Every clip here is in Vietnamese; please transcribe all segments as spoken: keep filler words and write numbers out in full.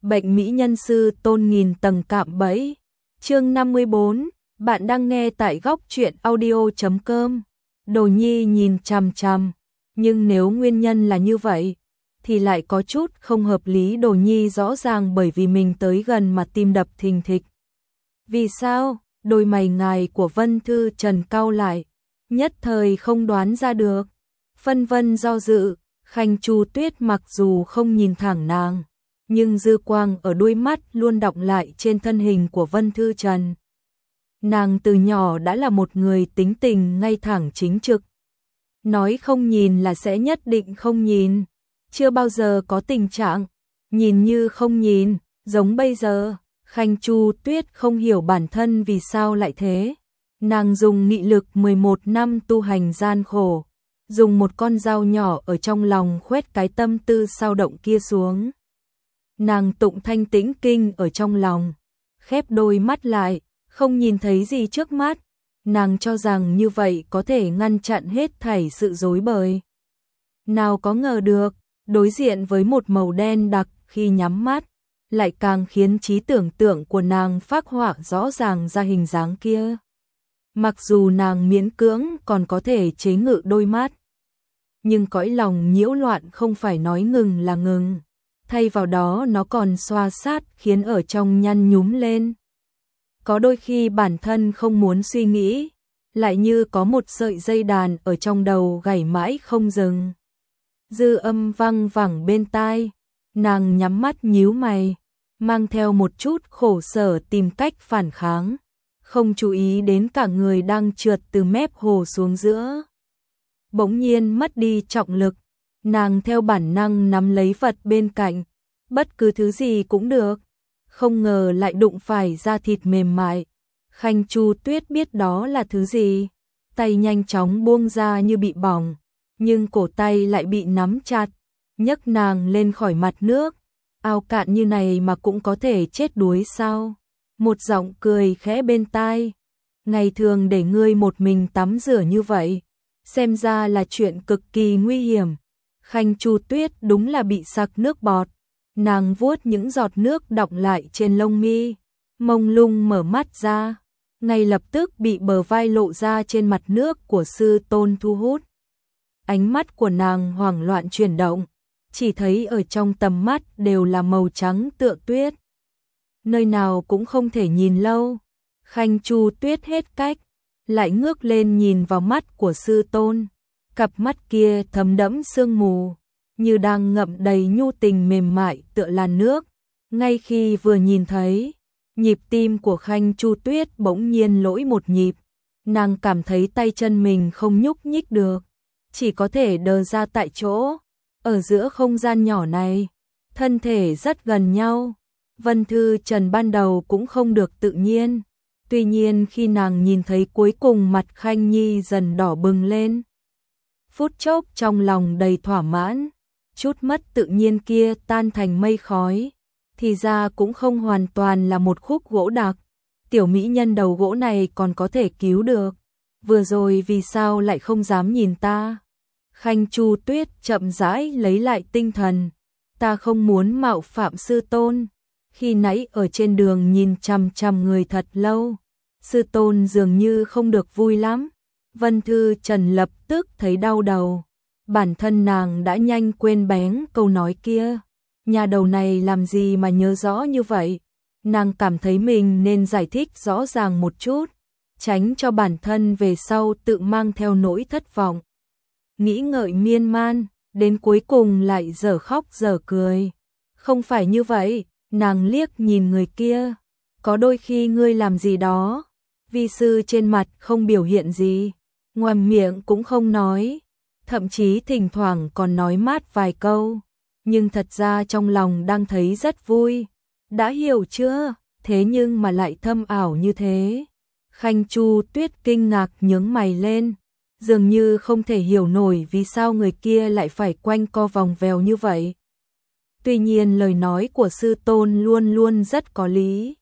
Bệnh mỹ nhân sư tôn nghìn tầng cạm bẫy. Chương năm mươi bốn, bạn đang nghe tại góc truyện audio chấm com. Đồ Nhi nhìn chằm chằm, nhưng nếu nguyên nhân là như vậy thì lại có chút không hợp lý. Đồ Nhi rõ ràng bởi vì mình tới gần mà tim đập thình thịch. Vì sao? Đôi mày ngài của Vân Thư Trần cau lại, nhất thời không đoán ra được. Phân vân do dự, Khanh Chu Tuyết mặc dù không nhìn thẳng nàng, nhưng dư quang ở đuôi mắt luôn đọng lại trên thân hình của Vân Thư Trần. Nàng từ nhỏ đã là một người tính tình ngay thẳng chính trực. Nói không nhìn là sẽ nhất định không nhìn. Chưa bao giờ có tình trạng nhìn như không nhìn, giống bây giờ. Khanh Chu Tuyết không hiểu bản thân vì sao lại thế. Nàng dùng nghị lực mười một năm tu hành gian khổ, dùng một con dao nhỏ ở trong lòng khuét cái tâm tư sao động kia xuống. Nàng tụng thanh tĩnh kinh ở trong lòng, khép đôi mắt lại, không nhìn thấy gì trước mắt. Nàng cho rằng như vậy có thể ngăn chặn hết thảy sự rối bời. Nào có ngờ được, đối diện với một màu đen đặc khi nhắm mắt, lại càng khiến trí tưởng tượng của nàng phác họa rõ ràng ra hình dáng kia. Mặc dù nàng miễn cưỡng còn có thể chế ngự đôi mắt, nhưng cõi lòng nhiễu loạn không phải nói ngừng là ngừng. Thay vào đó nó còn xoa sát khiến ở trong nhăn nhúm lên. Có đôi khi bản thân không muốn suy nghĩ, lại như có một sợi dây đàn ở trong đầu gảy mãi không dừng. Dư âm vang vẳng bên tai, nàng nhắm mắt nhíu mày, mang theo một chút khổ sở tìm cách phản kháng, không chú ý đến cả người đang trượt từ mép hồ xuống giữa. Bỗng nhiên mất đi trọng lực, nàng theo bản năng nắm lấy vật bên cạnh, bất cứ thứ gì cũng được. Không ngờ lại đụng phải da thịt mềm mại. Khanh Chu Tuyết biết đó là thứ gì, tay nhanh chóng buông ra như bị bỏng, nhưng cổ tay lại bị nắm chặt, nhấc nàng lên khỏi mặt nước. Ao cạn như này mà cũng có thể chết đuối sao? Một giọng cười khẽ bên tai. Ngày thường để ngươi một mình tắm rửa như vậy, xem ra là chuyện cực kỳ nguy hiểm. Khanh Chu Tuyết đúng là bị sặc nước bọt. Nàng vuốt những giọt nước đọng lại trên lông mi, mông lung mở mắt ra, ngay lập tức bị bờ vai lộ ra trên mặt nước của sư tôn thu hút. Ánh mắt của nàng hoảng loạn chuyển động, chỉ thấy ở trong tầm mắt đều là màu trắng tựa tuyết. Nơi nào cũng không thể nhìn lâu. Khanh Chu Tuyết hết cách, lại ngước lên nhìn vào mắt của sư tôn. Cặp mắt kia thấm đẫm sương mù, như đang ngậm đầy nhu tình mềm mại tựa làn nước. Ngay khi vừa nhìn thấy, nhịp tim của Khanh Chu Tuyết bỗng nhiên lỗi một nhịp. Nàng cảm thấy tay chân mình không nhúc nhích được, chỉ có thể đờ ra tại chỗ. Ở giữa không gian nhỏ này, thân thể rất gần nhau. Vân Thư Trần ban đầu cũng không được tự nhiên. Tuy nhiên khi nàng nhìn thấy cuối cùng mặt Khanh Nhi dần đỏ bừng lên, phút chốc trong lòng đầy thỏa mãn. Chút mất tự nhiên kia tan thành mây khói. Thì ra cũng không hoàn toàn là một khúc gỗ đặc. Tiểu mỹ nhân đầu gỗ này còn có thể cứu được. Vừa rồi vì sao lại không dám nhìn ta? Khanh Chu Tuyết chậm rãi lấy lại tinh thần. Ta không muốn mạo phạm sư tôn. Khi nãy ở trên đường nhìn chằm chằm người thật lâu, sư tôn dường như không được vui lắm. Vân Thư Trần lập tức thấy đau đầu. Bản thân nàng đã nhanh quên bén câu nói kia. Nhà đầu này làm gì mà nhớ rõ như vậy? Nàng cảm thấy mình nên giải thích rõ ràng một chút, tránh cho bản thân về sau tự mang theo nỗi thất vọng. Nghĩ ngợi miên man, đến cuối cùng lại dở khóc dở cười. Không phải như vậy, nàng liếc nhìn người kia. Có đôi khi ngươi làm gì đó, vi sư trên mặt không biểu hiện gì, ngoài miệng cũng không nói, thậm chí thỉnh thoảng còn nói mát vài câu, nhưng thật ra trong lòng đang thấy rất vui. Đã hiểu chưa? Thế nhưng mà lại thâm ảo như thế. Khanh Chu Tuyết kinh ngạc nhướng mày lên, dường như không thể hiểu nổi vì sao người kia lại phải quanh co vòng vèo như vậy. Tuy nhiên lời nói của sư tôn luôn luôn rất có lý.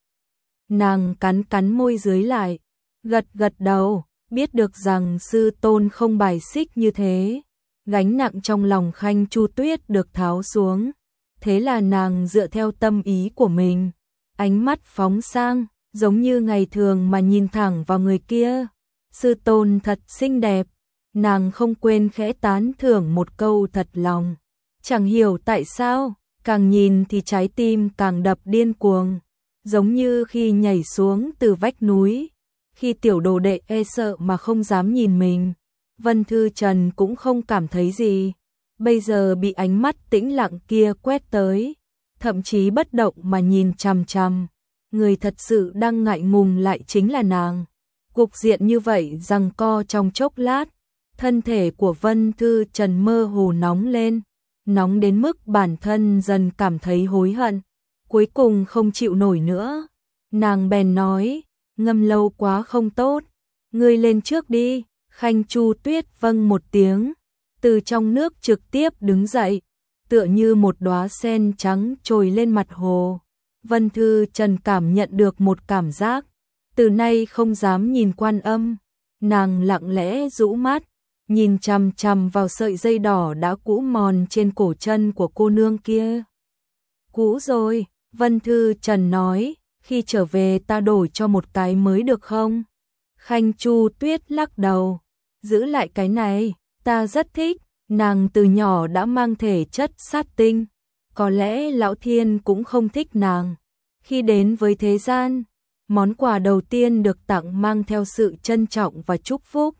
Nàng cắn cắn môi dưới lại, gật gật đầu, biết được rằng sư tôn không bài xích như thế. Gánh nặng trong lòng Khanh Chu Tuyết được tháo xuống. thế là nàng dựa theo tâm ý của mình, ánh mắt phóng sang, giống như ngày thường mà nhìn thẳng vào người kia. Sư tôn thật xinh đẹp, nàng không quên khẽ tán thưởng một câu thật lòng. Chẳng hiểu tại sao, càng nhìn thì trái tim càng đập điên cuồng, giống như khi nhảy xuống từ vách núi. Khi tiểu đồ đệ e sợ mà không dám nhìn mình, Vân Thư Trần cũng không cảm thấy gì. Bây giờ bị ánh mắt tĩnh lặng kia quét tới, thậm chí bất động mà nhìn chằm chằm. Người thật sự đang ngại ngùng lại chính là nàng. Cục diện như vậy giằng co trong chốc lát, thân thể của Vân Thư Trần mơ hồ nóng lên, nóng đến mức bản thân dần cảm thấy hối hận, cuối cùng không chịu nổi nữa. Nàng bèn nói, ngâm lâu quá không tốt, ngươi lên trước đi. Khanh Chu Tuyết vâng một tiếng, từ trong nước trực tiếp đứng dậy, tựa như một đóa sen trắng trồi lên mặt hồ. Vân Thư Trần cảm nhận được một cảm giác, từ nay không dám nhìn Quan Âm. Nàng lặng lẽ rũ mắt, nhìn chằm chằm vào sợi dây đỏ đã cũ mòn trên cổ chân của cô nương kia. Cũ rồi, Vân Thư Trần nói, khi trở về ta đổi cho một cái mới được không? Khanh Chu Tuyết lắc đầu, giữ lại cái này, ta rất thích. Nàng từ nhỏ đã mang thể chất sát tinh, có lẽ Lão Thiên cũng không thích nàng. Khi đến với thế gian, món quà đầu tiên được tặng mang theo sự trân trọng và chúc phúc.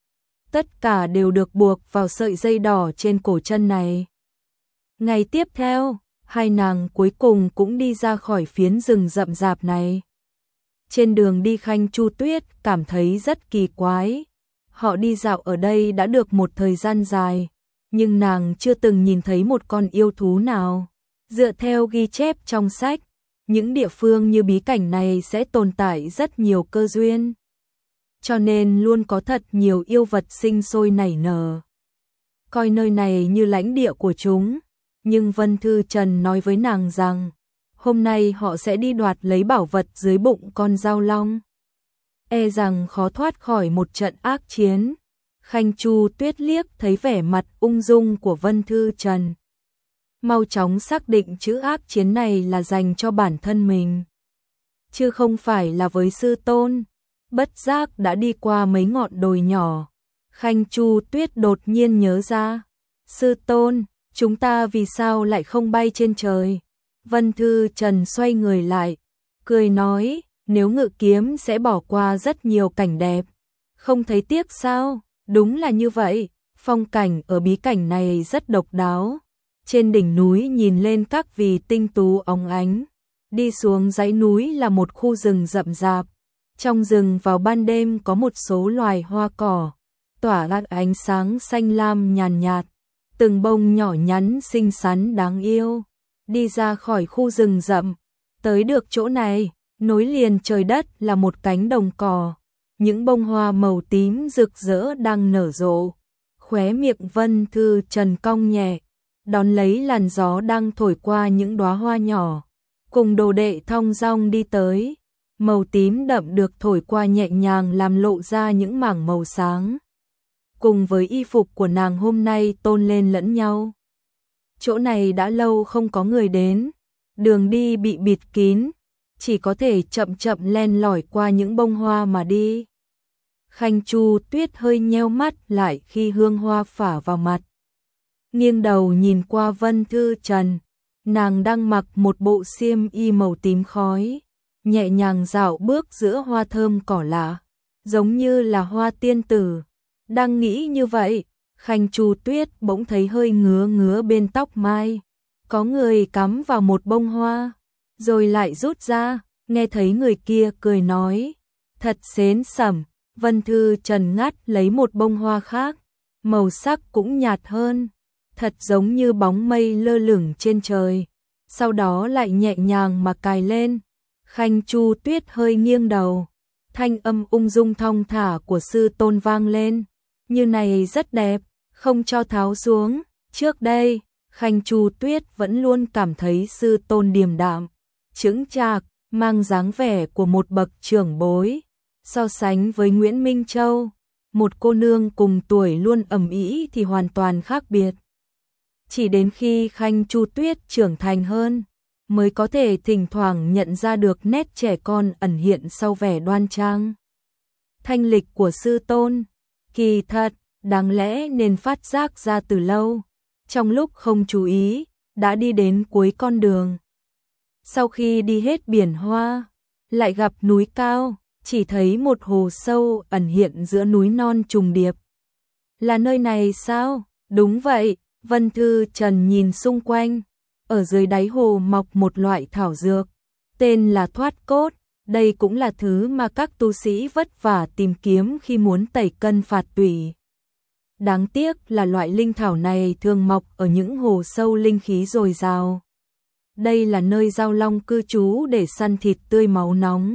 Tất cả đều được buộc vào sợi dây đỏ trên cổ chân này. Ngày tiếp theo, hai nàng cuối cùng cũng đi ra khỏi phiến rừng rậm rạp này. Trên đường đi Khanh Chu Tuyết cảm thấy rất kỳ quái. Họ đi dạo ở đây đã được một thời gian dài, nhưng nàng chưa từng nhìn thấy một con yêu thú nào. Dựa theo ghi chép trong sách, những địa phương như bí cảnh này sẽ tồn tại rất nhiều cơ duyên, cho nên luôn có thật nhiều yêu vật sinh sôi nảy nở. Coi nơi này như lãnh địa của chúng, nhưng Vân Thư Trần nói với nàng rằng, hôm nay họ sẽ đi đoạt lấy bảo vật dưới bụng con dao long. E rằng khó thoát khỏi một trận ác chiến. Khanh Chu Tuyết liếc thấy vẻ mặt ung dung của Vân Thư Trần, mau chóng xác định chữ ác chiến này là dành cho bản thân mình, chứ không phải là với sư tôn. Bất giác đã đi qua mấy ngọn đồi nhỏ, Khanh Chu Tuyết đột nhiên nhớ ra, sư tôn, chúng ta vì sao lại không bay trên trời? Vân Thư Trần xoay người lại, cười nói, nếu ngự kiếm sẽ bỏ qua rất nhiều cảnh đẹp, không thấy tiếc sao? Đúng là như vậy, phong cảnh ở bí cảnh này rất độc đáo. Trên đỉnh núi nhìn lên các vì tinh tú óng ánh, đi xuống dãy núi là một khu rừng rậm rạp. Trong rừng vào ban đêm có một số loài hoa cỏ, tỏa ra ánh sáng xanh lam nhàn nhạt, từng bông nhỏ nhắn xinh xắn đáng yêu. Đi ra khỏi khu rừng rậm, tới được chỗ này, nối liền trời đất là một cánh đồng cỏ. Những bông hoa màu tím rực rỡ đang nở rộ. Khóe miệng Vân Thư Trần cong nhẹ, đón lấy làn gió đang thổi qua những đóa hoa nhỏ. Cùng đồ đệ thong dong đi tới, màu tím đậm được thổi qua nhẹ nhàng làm lộ ra những mảng màu sáng. Cùng với y phục của nàng hôm nay tôn lên lẫn nhau. Chỗ này đã lâu không có người đến, đường đi bị bịt kín, chỉ có thể chậm chậm len lỏi qua những bông hoa mà đi. Khanh Chu Tuyết hơi nheo mắt lại khi hương hoa phả vào mặt. Nghiêng đầu nhìn qua Vân Thư Trần, nàng đang mặc một bộ xiêm y màu tím khói, nhẹ nhàng dạo bước giữa hoa thơm cỏ lạ, giống như là hoa tiên tử. Đang nghĩ như vậy, Khanh Chu Tuyết bỗng thấy hơi ngứa ngứa bên tóc mai. Có người cắm vào một bông hoa, rồi lại rút ra, nghe thấy người kia cười nói, thật xến xẩm. Vân Thư Trần ngắt lấy một bông hoa khác, màu sắc cũng nhạt hơn, thật giống như bóng mây lơ lửng trên trời, sau đó lại nhẹ nhàng mà cài lên. Khanh Chu Tuyết hơi nghiêng đầu, thanh âm ung dung thong thả của sư tôn vang lên, như này rất đẹp, không cho tháo xuống. Trước đây, Khanh Chu Tuyết vẫn luôn cảm thấy sư tôn điềm đạm, chững chạc, mang dáng vẻ của một bậc trưởng bối. So sánh với Nguyễn Minh Châu, một cô nương cùng tuổi luôn ầm ĩ thì hoàn toàn khác biệt. Chỉ đến khi Khanh Chu Tuyết trưởng thành hơn, mới có thể thỉnh thoảng nhận ra được nét trẻ con ẩn hiện sau vẻ đoan trang thanh lịch của sư tôn. Kỳ thật, đáng lẽ nên phát giác ra từ lâu, trong lúc không chú ý, đã đi đến cuối con đường. Sau khi đi hết biển hoa, lại gặp núi cao, chỉ thấy một hồ sâu ẩn hiện giữa núi non trùng điệp. Là nơi này sao? Đúng vậy, Vân Thư Trần nhìn xung quanh, ở dưới đáy hồ mọc một loại thảo dược, tên là thoát cốt. Đây cũng là thứ mà các tu sĩ vất vả tìm kiếm khi muốn tẩy cân phạt tủy. Đáng tiếc là loại linh thảo này thường mọc ở những hồ sâu linh khí dồi dào. Đây là nơi giao long cư trú để săn thịt tươi máu nóng.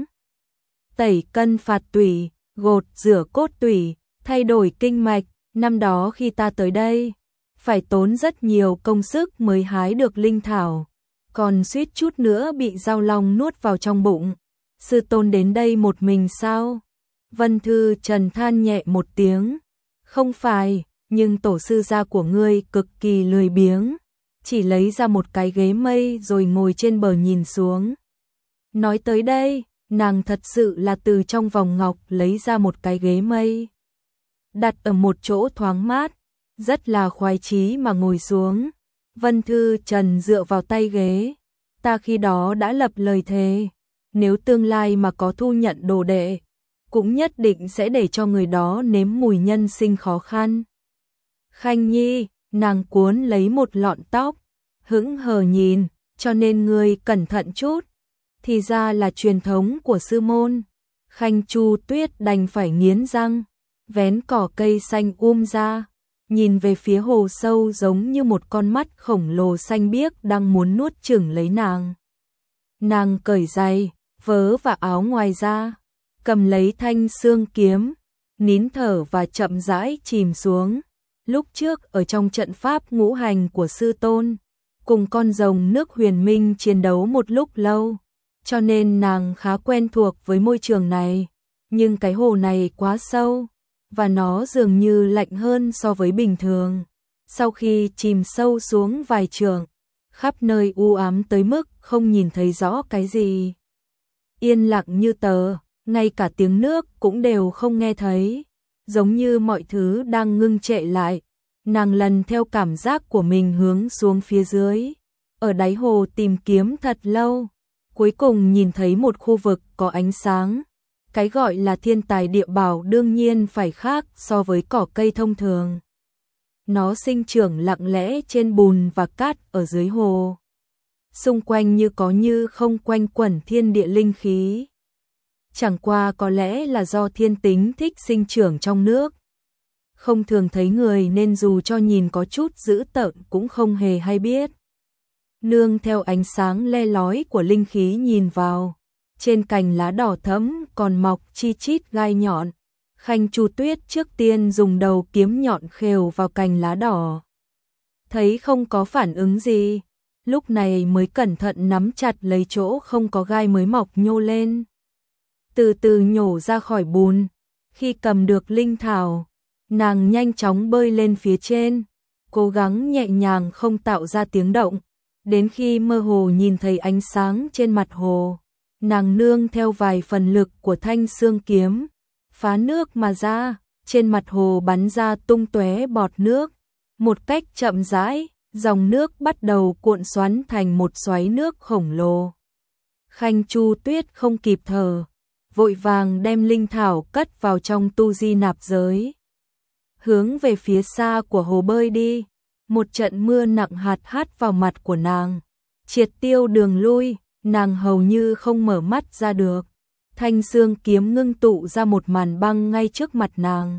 Tẩy cân phạt tủy, gột rửa cốt tủy, thay đổi kinh mạch, năm đó khi ta tới đây, phải tốn rất nhiều công sức mới hái được linh thảo, còn suýt chút nữa bị giao long nuốt vào trong bụng. Sư tôn đến đây một mình sao? Vân Thư Trần than nhẹ một tiếng. Không phải, nhưng tổ sư gia của ngươi cực kỳ lười biếng, chỉ lấy ra một cái ghế mây rồi ngồi trên bờ nhìn xuống. Nói tới đây, nàng thật sự là từ trong vòng ngọc lấy ra một cái ghế mây, đặt ở một chỗ thoáng mát, rất là khoái chí mà ngồi xuống. Vân Thư Trần dựa vào tay ghế. Ta khi đó đã lập lời thề, nếu tương lai mà có thu nhận đồ đệ, cũng nhất định sẽ để cho người đó nếm mùi nhân sinh khó khăn. Khanh Nhi, nàng cuốn lấy một lọn tóc, hững hờ nhìn, cho nên ngươi cẩn thận chút. Thì ra là truyền thống của sư môn. Khanh Chu Tuyết đành phải nghiến răng, vén cỏ cây xanh um ra, nhìn về phía hồ sâu giống như một con mắt khổng lồ xanh biếc đang muốn nuốt chửng lấy nàng. Nàng cởi giày, vớ và áo ngoài ra, cầm lấy thanh xương kiếm, nín thở và chậm rãi chìm xuống. Lúc trước ở trong trận pháp ngũ hành của sư tôn, cùng con rồng nước huyền minh chiến đấu một lúc lâu, cho nên nàng khá quen thuộc với môi trường này. Nhưng cái hồ này quá sâu, và nó dường như lạnh hơn so với bình thường. Sau khi chìm sâu xuống vài trượng, khắp nơi u ám tới mức không nhìn thấy rõ cái gì. Yên lặng như tờ, ngay cả tiếng nước cũng đều không nghe thấy, giống như mọi thứ đang ngưng trệ lại. Nàng lần theo cảm giác của mình hướng xuống phía dưới, ở đáy hồ tìm kiếm thật lâu, cuối cùng nhìn thấy một khu vực có ánh sáng. Cái gọi là thiên tài địa bảo đương nhiên phải khác so với cỏ cây thông thường. Nó sinh trưởng lặng lẽ trên bùn và cát ở dưới hồ. Xung quanh như có như không quanh quẩn thiên địa linh khí. Chẳng qua có lẽ là do thiên tính thích sinh trưởng trong nước. Không thường thấy người nên dù cho nhìn có chút dữ tợn cũng không hề hay biết. Nương theo ánh sáng le lói của linh khí nhìn vào, trên cành lá đỏ thẫm còn mọc chi chít gai nhọn. Khanh Chu Tuyết trước tiên dùng đầu kiếm nhọn khều vào cành lá đỏ. Thấy không có phản ứng gì, lúc này mới cẩn thận nắm chặt lấy chỗ không có gai mới mọc nhô lên. Từ từ nhổ ra khỏi bùn, khi cầm được linh thảo, nàng nhanh chóng bơi lên phía trên, cố gắng nhẹ nhàng không tạo ra tiếng động, đến khi mơ hồ nhìn thấy ánh sáng trên mặt hồ. Nàng nương theo vài phần lực của thanh xương kiếm, phá nước mà ra, trên mặt hồ bắn ra tung tóe bọt nước. Một cách chậm rãi, dòng nước bắt đầu cuộn xoắn thành một xoáy nước khổng lồ. Khanh Chu Tuyết không kịp thở, vội vàng đem linh thảo cất vào trong tu di nạp giới. Hướng về phía xa của hồ bơi đi, một trận mưa nặng hạt hát vào mặt của nàng, triệt tiêu đường lui. Nàng hầu như không mở mắt ra được. Thanh xương kiếm ngưng tụ ra một màn băng ngay trước mặt nàng.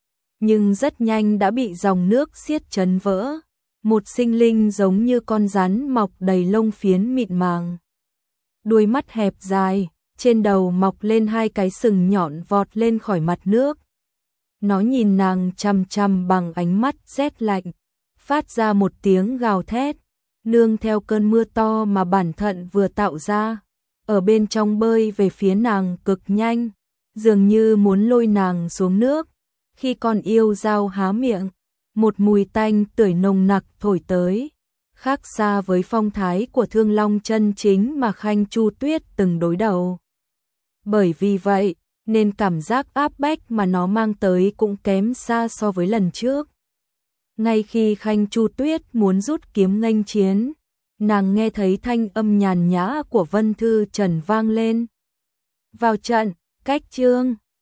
Nhưng rất nhanh đã bị dòng nước xiết chấn vỡ. Một sinh linh giống như con rắn mọc đầy lông phiến mịn màng. Đuôi mắt hẹp dài, trên đầu mọc lên hai cái sừng nhọn vọt lên khỏi mặt nước. Nó nhìn nàng chằm chằm bằng ánh mắt rét lạnh, phát ra một tiếng gào thét. Nương theo cơn mưa to mà bản thân vừa tạo ra, ở bên trong bơi về phía nàng cực nhanh, dường như muốn lôi nàng xuống nước. Khi con yêu dao há miệng, một mùi tanh tưởi nồng nặc thổi tới, khác xa với phong thái của Thương Long chân chính mà Khanh Chu Tuyết từng đối đầu. Bởi vì vậy, nên cảm giác áp bách mà nó mang tới cũng kém xa so với lần trước. Ngay khi Khanh Chu Tuyết muốn rút kiếm nghênh chiến, nàng nghe thấy thanh âm nhàn nhã của Vân Thư Trần vang lên. Vào trận, cách chương.